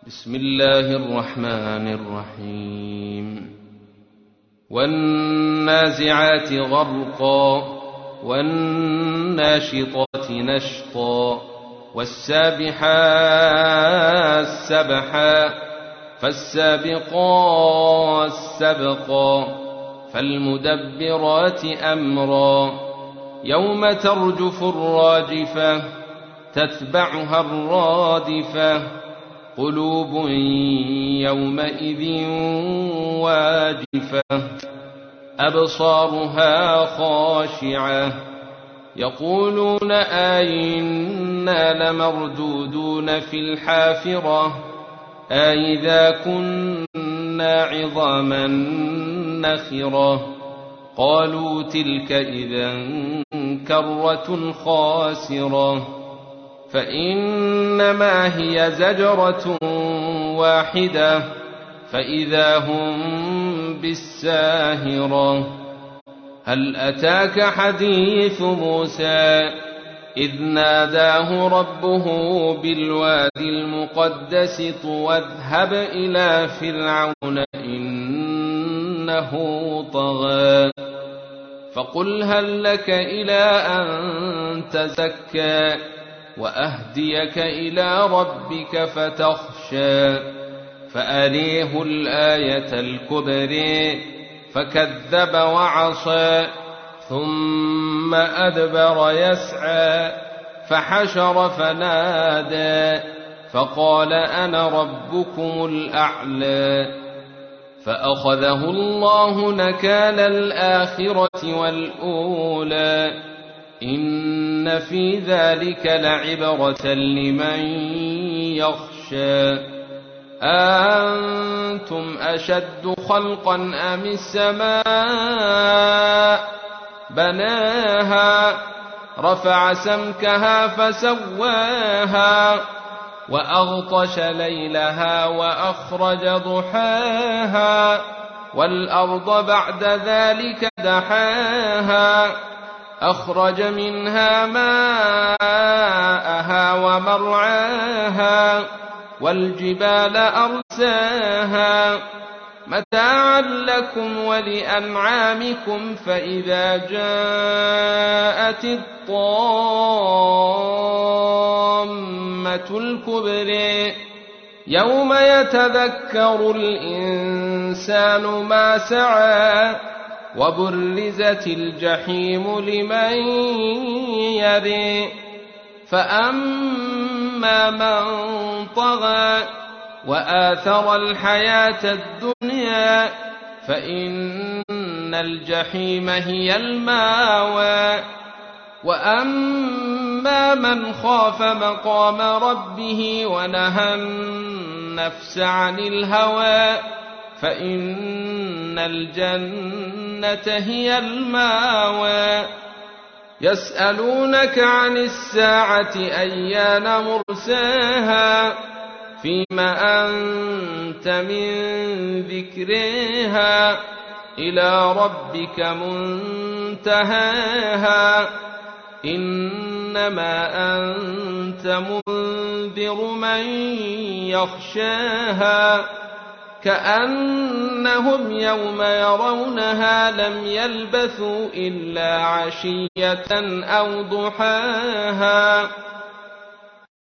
بسم الله الرحمن الرحيم والنازعات غرقا والناشطات نشطا والسابحات سبحا فالسابقات سبقا فالمدبرات أمرا يوم ترجف الراجفة تتبعها الرادفة قلوب يومئذ واجفة أبصارها خاشعة يقولون أئنا لمردودون في الحافرة أئذا كنا عظاما نخرة قالوا تلك إذا كرة خاسرة فإنما هي زجرة واحدة فإذا هم بالساهرة هل أتاك حديث موسى إذ ناداه ربه بالوادي المقدس طوى اذهب إلى فرعون إنه طغى فقل هل لك إلى أن تزكى وأهديك إلى ربك فتخشى فأريه الآية الكبرى فكذب وعصى ثم أدبر يسعى فحشر فنادى فقال أنا ربكم الأعلى فأخذه الله نكال الآخرة والأولى إن في ذلك لعبرة لمن يخشى أنتم أشد خلقا أم السماء بناها رفع سمكها فسواها وأغطش ليلها وأخرج ضحاها والأرض بعد ذلك دحاها أخرج منها ماءها ومرعاها والجبال أرساها متاعا لكم ولأنعامكم فإذا جاءت الطامة الكبرى يوم يتذكر الإنسان ما سعى وبرزت الجحيم لمن يرى فأما من طغى وآثر الحياة الدنيا فإن الجحيم هي الماوى وأما من خاف مقام ربه ونهى النفس عن الهوى فإن الجنة هي الماوى يسألونك عن الساعة أيان مرساها فيما أنت من ذكرها إلى ربك منتهاها إنما أنت منذر من يخشاها كأنهم يوم يرونها لم يلبثوا إلا عشية أو ضحاها